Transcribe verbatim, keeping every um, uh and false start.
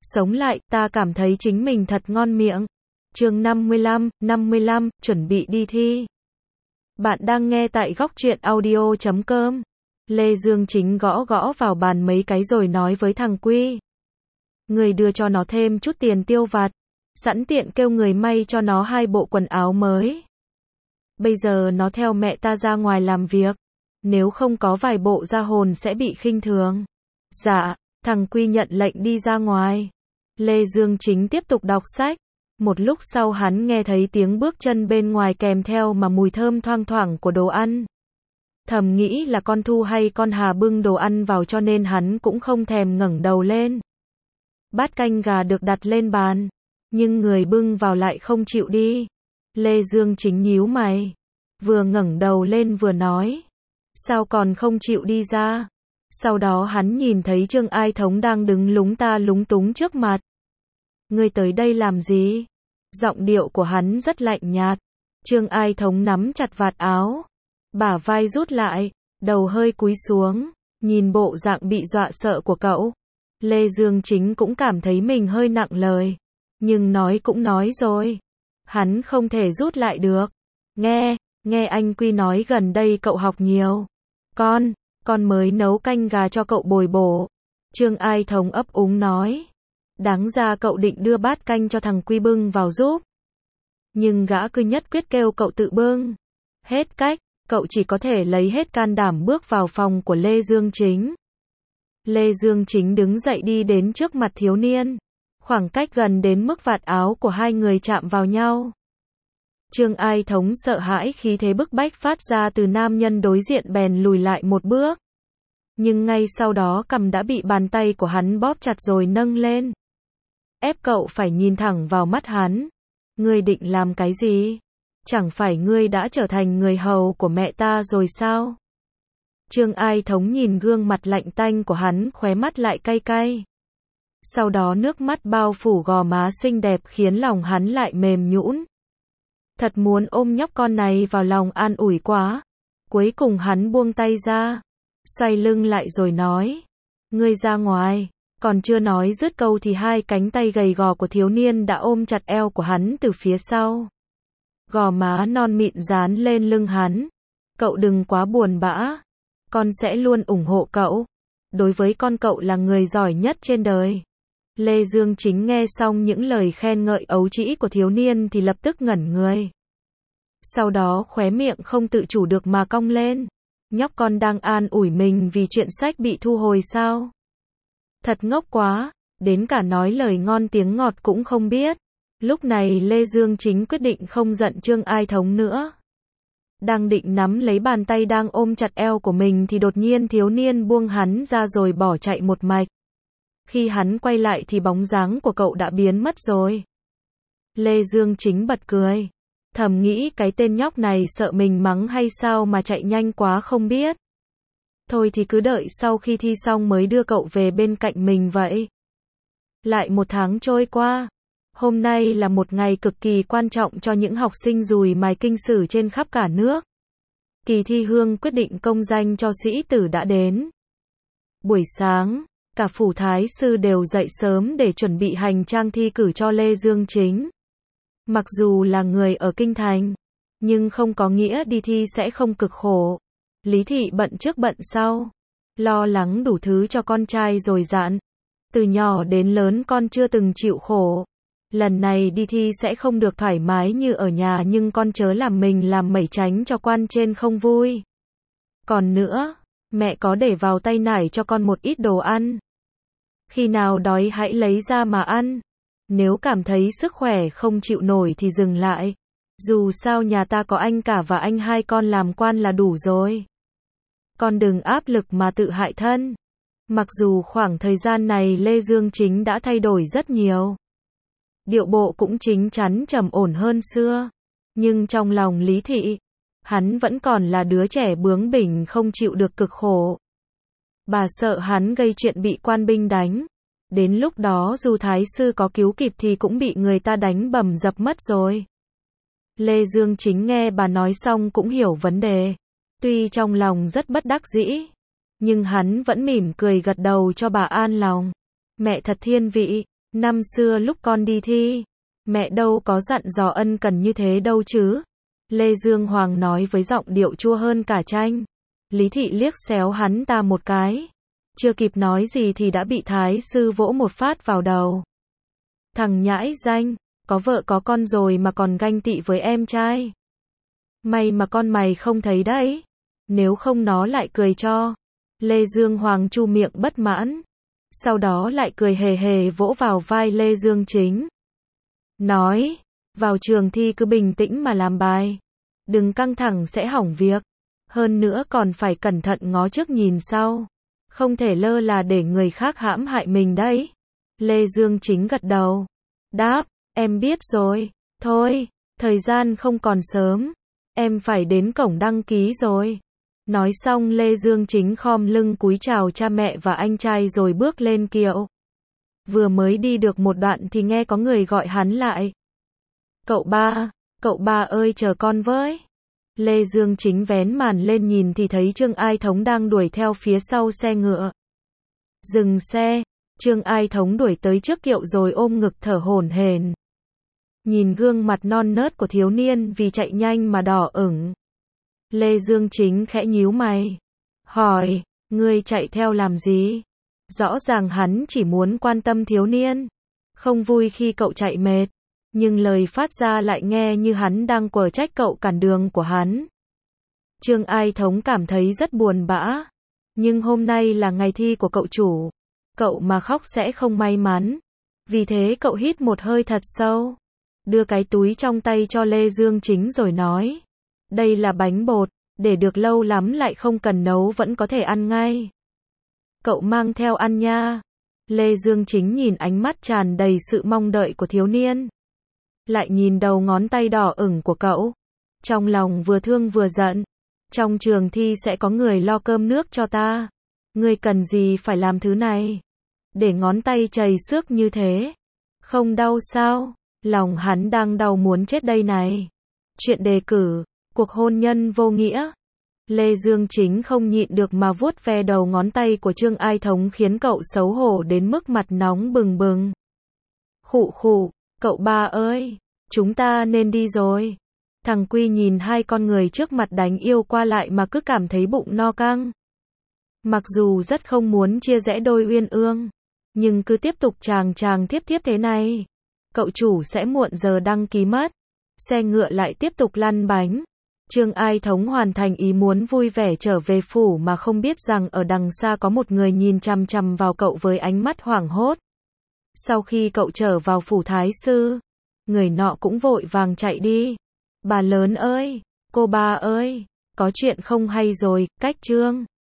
sống lại, ta cảm thấy chính mình thật ngon miệng. Chương năm mươi lăm, năm mươi lăm, chuẩn bị đi thi. Bạn đang nghe tại góc truyện audio chấm com. Lê Dương Chính gõ gõ vào bàn mấy cái rồi nói với thằng Quy. Người đưa cho nó thêm chút tiền tiêu vặt, sẵn tiện kêu người may cho nó hai bộ quần áo mới. Bây giờ nó theo mẹ ta ra ngoài làm việc, nếu không có vài bộ ra hồn sẽ bị khinh thường. Dạ, thằng Quy nhận lệnh đi ra ngoài. Lê Dương Chính tiếp tục đọc sách. Một lúc sau hắn nghe thấy tiếng bước chân bên ngoài kèm theo mà mùi thơm thoang thoảng của đồ ăn. Thầm nghĩ là con Thu hay con Hà bưng đồ ăn vào cho nên hắn cũng không thèm ngẩng đầu lên. Bát canh gà được đặt lên bàn, nhưng người bưng vào lại không chịu đi. Lê Dương Chính nhíu mày, vừa ngẩng đầu lên vừa nói, sao còn không chịu đi ra? Sau đó hắn nhìn thấy Trương Ai Thống đang đứng lúng ta lúng túng trước mặt. Ngươi tới đây làm gì? Giọng điệu của hắn rất lạnh nhạt. Trương Ai Thống nắm chặt vạt áo, bả vai rút lại, đầu hơi cúi xuống, nhìn bộ dạng bị dọa sợ của cậu. Lê Dương Chính cũng cảm thấy mình hơi nặng lời, nhưng nói cũng nói rồi, hắn không thể rút lại được. Nghe, nghe anh Quy nói gần đây cậu học nhiều. Con, con mới nấu canh gà cho cậu bồi bổ. Trương Ai Thống ấp úng nói. Đáng ra cậu định đưa bát canh cho thằng Quy bưng vào giúp. Nhưng gã cứ nhất quyết kêu cậu tự bưng. Hết cách, cậu chỉ có thể lấy hết can đảm bước vào phòng của Lê Dương Chính. Lê Dương Chính đứng dậy đi đến trước mặt thiếu niên. Khoảng cách gần đến mức vạt áo của hai người chạm vào nhau. Trương Ai Thống sợ hãi khí thế bức bách phát ra từ nam nhân đối diện bèn lùi lại một bước. Nhưng ngay sau đó cằm đã bị bàn tay của hắn bóp chặt rồi nâng lên. Ép cậu phải nhìn thẳng vào mắt hắn. Ngươi định làm cái gì? Chẳng phải ngươi đã trở thành người hầu của mẹ ta rồi sao? Trương Ai Thống nhìn gương mặt lạnh tanh của hắn, khóe mắt lại cay cay. Sau đó nước mắt bao phủ gò má xinh đẹp khiến lòng hắn lại mềm nhũn. Thật muốn ôm nhóc con này vào lòng an ủi quá. Cuối cùng hắn buông tay ra, xoay lưng lại rồi nói. Ngươi ra ngoài. Còn chưa nói dứt câu thì hai cánh tay gầy gò của thiếu niên đã ôm chặt eo của hắn từ phía sau. Gò má non mịn dán lên lưng hắn. Cậu đừng quá buồn bã. Con sẽ luôn ủng hộ cậu. Đối với con cậu là người giỏi nhất trên đời. Lê Dương Chính nghe xong những lời khen ngợi ấu trĩ của thiếu niên thì lập tức ngẩn người. Sau đó khóe miệng không tự chủ được mà cong lên. Nhóc con đang an ủi mình vì chuyện sách bị thu hồi sao? Thật ngốc quá, đến cả nói lời ngon tiếng ngọt cũng không biết. Lúc này Lê Dương Chính quyết định không giận Trương Ai Thống nữa. Đang định nắm lấy bàn tay đang ôm chặt eo của mình thì đột nhiên thiếu niên buông hắn ra rồi bỏ chạy một mạch. Khi hắn quay lại thì bóng dáng của cậu đã biến mất rồi. Lê Dương Chính bật cười. Thầm nghĩ cái tên nhóc này sợ mình mắng hay sao mà chạy nhanh quá không biết. Thôi thì cứ đợi sau khi thi xong mới đưa cậu về bên cạnh mình vậy. Lại một tháng trôi qua. Hôm nay là một ngày cực kỳ quan trọng cho những học sinh dùi mài kinh sử trên khắp cả nước. Kỳ thi hương quyết định công danh cho sĩ tử đã đến. Buổi sáng, cả phủ thái sư đều dậy sớm để chuẩn bị hành trang thi cử cho Lê Dương Chính. Mặc dù là người ở kinh thành, nhưng không có nghĩa đi thi sẽ không cực khổ. Lý thị bận trước bận sau, lo lắng đủ thứ cho con trai rồi dặn. Từ nhỏ đến lớn con chưa từng chịu khổ. Lần này đi thi sẽ không được thoải mái như ở nhà nhưng con chớ làm mình làm mẩy tránh cho quan trên không vui. Còn nữa, mẹ có để vào tay nải cho con một ít đồ ăn. Khi nào đói hãy lấy ra mà ăn. Nếu cảm thấy sức khỏe không chịu nổi thì dừng lại. Dù sao nhà ta có anh cả và anh hai con làm quan là đủ rồi. Con đừng áp lực mà tự hại thân. Mặc dù khoảng thời gian này Lê Dương Chính đã thay đổi rất nhiều. Điệu bộ cũng chính chắn trầm ổn hơn xưa. Nhưng trong lòng Lý thị, hắn vẫn còn là đứa trẻ bướng bỉnh không chịu được cực khổ. Bà sợ hắn gây chuyện bị quan binh đánh. Đến lúc đó dù thái sư có cứu kịp thì cũng bị người ta đánh bầm dập mất rồi. Lê Dương Chính nghe bà nói xong cũng hiểu vấn đề. Tuy trong lòng rất bất đắc dĩ, nhưng hắn vẫn mỉm cười gật đầu cho bà an lòng. Mẹ thật thiên vị, Năm xưa lúc con đi thi, mẹ đâu có dặn dò ân cần như thế đâu chứ. Lê Dương Hoàng nói với giọng điệu chua hơn cả chanh. Lý Thị liếc xéo hắn ta một cái. Chưa kịp nói gì thì đã bị thái sư vỗ một phát vào đầu. Thằng nhãi danh, có vợ có con rồi mà còn ganh tị với em trai. May mà con mày không thấy đấy. Nếu không nó lại cười cho. Lê Dương Hoàng chu miệng bất mãn. Sau đó lại cười hề hề vỗ vào vai Lê Dương Chính. Nói, vào trường thi cứ bình tĩnh mà làm bài. Đừng căng thẳng sẽ hỏng việc. Hơn nữa còn phải cẩn thận ngó trước nhìn sau. Không thể lơ là để người khác hãm hại mình đấy. Lê Dương Chính gật đầu. Đáp, em biết rồi. Thôi, thời gian không còn sớm. Em phải đến cổng đăng ký rồi. Nói xong Lê Dương Chính khom lưng cúi chào cha mẹ và anh trai rồi bước lên kiệu. Vừa mới đi được một đoạn thì nghe có người gọi hắn lại. Cậu ba, cậu ba ơi chờ con với. Lê Dương Chính vén màn lên nhìn thì thấy Trương Ai Thống đang đuổi theo phía sau xe ngựa. Dừng xe, Trương Ai Thống đuổi tới trước kiệu rồi ôm ngực thở hổn hển. Nhìn gương mặt non nớt của thiếu niên vì chạy nhanh mà đỏ ửng. Lê Dương Chính khẽ nhíu mày. Hỏi, ngươi chạy theo làm gì? Rõ ràng hắn chỉ muốn quan tâm thiếu niên. Không vui khi cậu chạy mệt. Nhưng lời phát ra lại nghe như hắn đang quở trách cậu cản đường của hắn. Trương Ai Thống cảm thấy rất buồn bã. Nhưng hôm nay là ngày thi của cậu chủ. Cậu mà khóc sẽ không may mắn. Vì thế cậu hít một hơi thật sâu. Đưa cái túi trong tay cho Lê Dương Chính rồi nói. Đây là bánh bột, để được lâu lắm lại không cần nấu vẫn có thể ăn ngay. Cậu mang theo ăn nha. Lê Dương Chính nhìn ánh mắt tràn đầy sự mong đợi của thiếu niên. Lại nhìn đầu ngón tay đỏ ửng của cậu. Trong lòng vừa thương vừa giận. Trong trường thi sẽ có người lo cơm nước cho ta. Ngươi cần gì phải làm thứ này? Để ngón tay chảy xước như thế. Không đau sao? Lòng hắn đang đau muốn chết đây này. Chuyện đề cử, cuộc hôn nhân vô nghĩa. Lê Dương Chính không nhịn được mà vuốt ve đầu ngón tay của Trương Ai Thống khiến cậu xấu hổ đến mức mặt nóng bừng bừng. Khụ khụ, cậu ba ơi, chúng ta nên đi rồi. Thằng Quy nhìn hai con người trước mặt đánh yêu qua lại mà cứ cảm thấy bụng no căng. Mặc dù rất không muốn chia rẽ đôi uyên ương, nhưng cứ tiếp tục chàng chàng tiếp tiếp thế này, cậu chủ sẽ muộn giờ đăng ký mất. Xe ngựa lại tiếp tục lăn bánh. Trương Ai Thống hoàn thành ý muốn vui vẻ trở về phủ mà không biết rằng ở đằng xa có một người nhìn chằm chằm vào cậu với ánh mắt hoảng hốt. Sau khi cậu trở vào phủ thái sư, người nọ cũng vội vàng chạy đi. Bà lớn ơi, cô ba ơi, có chuyện không hay rồi, cách Trương